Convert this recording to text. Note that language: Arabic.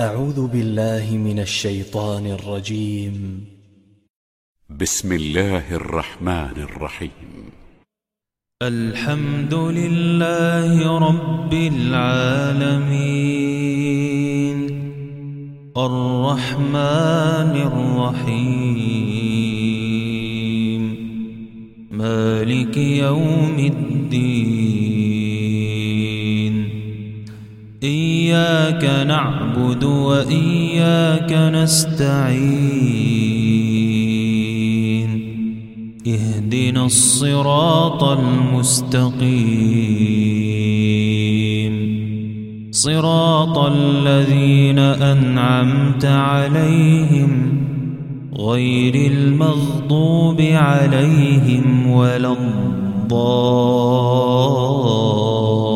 أعوذ بالله من الشيطان الرجيم. بسم الله الرحمن الرحيم. الحمد لله رب العالمين الرحمن الرحيم مالك يوم الدين إياك نعبد وإياك نستعين اهدنا الصراط المستقيم صراط الذين أنعمت عليهم غير المغضوب عليهم ولا الضالين.